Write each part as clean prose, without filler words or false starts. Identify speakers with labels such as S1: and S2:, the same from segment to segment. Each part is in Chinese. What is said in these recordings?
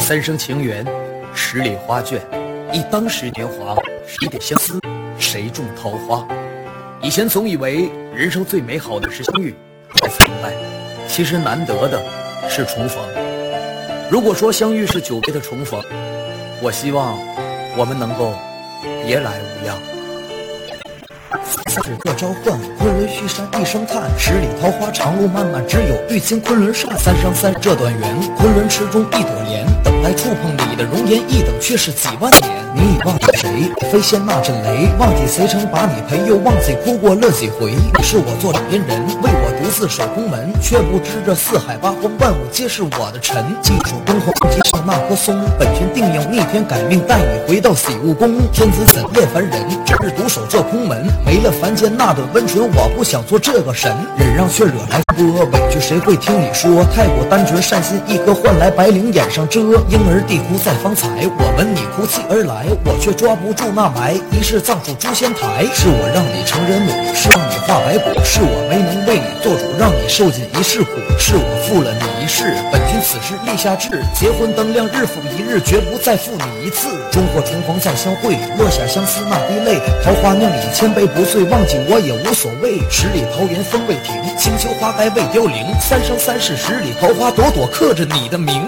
S1: 三生情缘，十里花卷，忆当时年华，一点相思，谁种桃花？以前总以为人生最美好的是相遇，后才明白，其实难得的是重逢。如果说相遇是久别的重逢，我希望我们能够别来无恙。
S2: 三指各召唤，昆仑虚山一声叹，十里桃花长路漫漫，只有遇见昆仑山。三生三这段缘，昆仑池中一朵莲，等待触碰你的容颜，一等却是几万年。你已忘记谁？飞仙那阵雷，忘记谁曾把你陪，又忘记哭过了几回。你是我做枕边人，为我独自守空门，却不知这四海八荒，万物皆是我的尘。记住东皇极上那棵松，本君定要逆天改命，带你回到洗悟宫。天子怎厌烦人，只是独守这空门，没了凡间那段温存，我不想做这个神。忍让却惹来波，委屈谁会听你说？太过单纯，善心一颗换来白绫眼上遮。婴儿地哭在方才，我闻你哭泣而来，我却抓不住那霾。一世葬入诛仙台，是我让你成人母，是让你化白骨，是我没能为你做主，让你受尽一世苦，是我负了你一世。本君此时立下志，结婚灯亮日复一日，绝不再负你一次。终或重逢再相会，落下相思那滴泪，桃花酿你千杯不醉，忘记我也无所谓。十里桃源风未停，清秋花该未凋零，三生三世十里桃花，朵朵刻着你的名。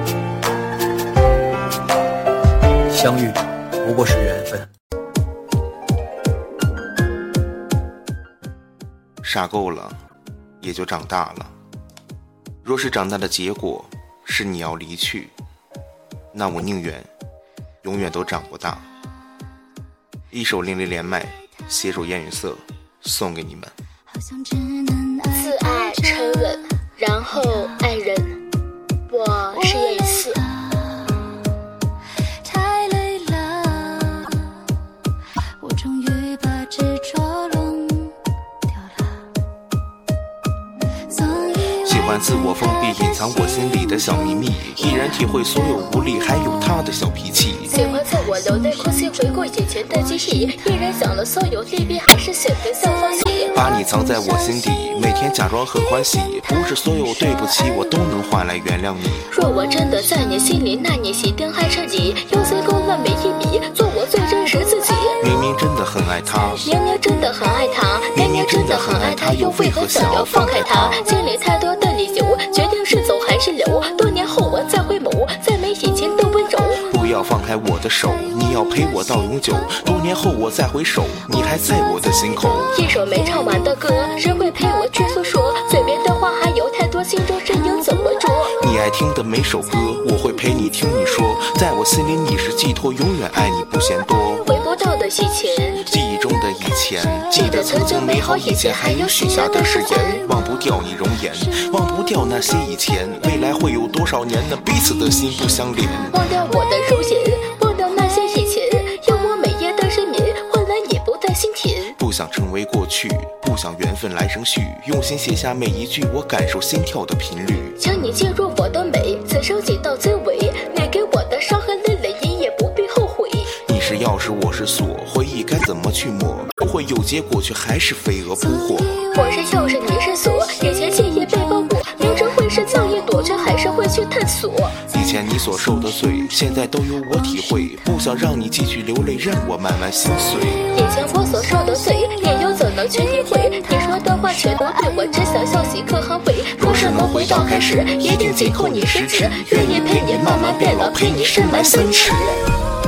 S1: 相遇不过是缘分。
S3: 傻够了，也就长大了。若是长大的结果是你要离去，那我宁愿永远都长不大。一首另类连麦，携手烟雨色送给你们。
S4: 自爱沉稳，然后爱人。我是烟雨色。
S3: 喜欢自我封闭，隐藏我心里的小秘密，依然体会所有无力，还有他的小脾气。
S4: 喜欢在我流泪哭泣，回顾以前的记忆，依然想了所有利弊，还是选择笑放弃。
S3: 把你藏在我心底，每天假装很欢喜，不是所有对不起我都能换来原谅你。
S4: 若我真的在你心里，那你熄灯还彻底，用最够了每一笔，做我最真实自己。
S3: 明明真的很爱他，
S4: 明明真的很爱他，明明真的很爱他，又为何想要放开他？经历太多的理由，决定是走还是留？多年后我再回眸，再没以前的温柔。
S3: 不要放开我的手，你要陪我到永久。多年后我再回首，你还在我的心口。
S4: 一首没唱完的歌，谁会陪我去诉说？嘴边的话还有太多，心中身影怎么捉？
S3: 你爱听的每首歌，我会陪你听你说。在我心里你是寄托，永远爱你不嫌多。
S4: 回不到的以前，
S3: 记忆中的以前，记得曾经美好以前，还有许下的誓言。忘不掉你容颜，忘不掉那些以前，未来会有多少年呢？彼此的心不相连。
S4: 忘掉我的容颜，忘掉那些以前，用我美艳的人民换来你不带心田。
S3: 不想成为过去，不想缘分来生续，用心写下每一句我感受心跳的频率。
S4: 请你进入我的美，此生记到最尾，你给我的伤痕累累，你也不必后悔。
S3: 你是钥匙，我是锁，回忆该怎么去抹？不会有结果，却还是飞蛾扑火。
S4: 我是钥匙，你是锁，以前记忆被包裹，明知会是叫一躲，却还是会去探索。
S3: 以前你所受的罪，现在都由我体会，不想让你继续流泪，让我慢慢心碎。
S4: 以前我所受的罪，你又怎能去理会？你说的话全都对，我只想笑喜可捍卫。若是能回到开始，一定紧扣你食指，愿意陪你慢慢变老，陪你深埋3尺。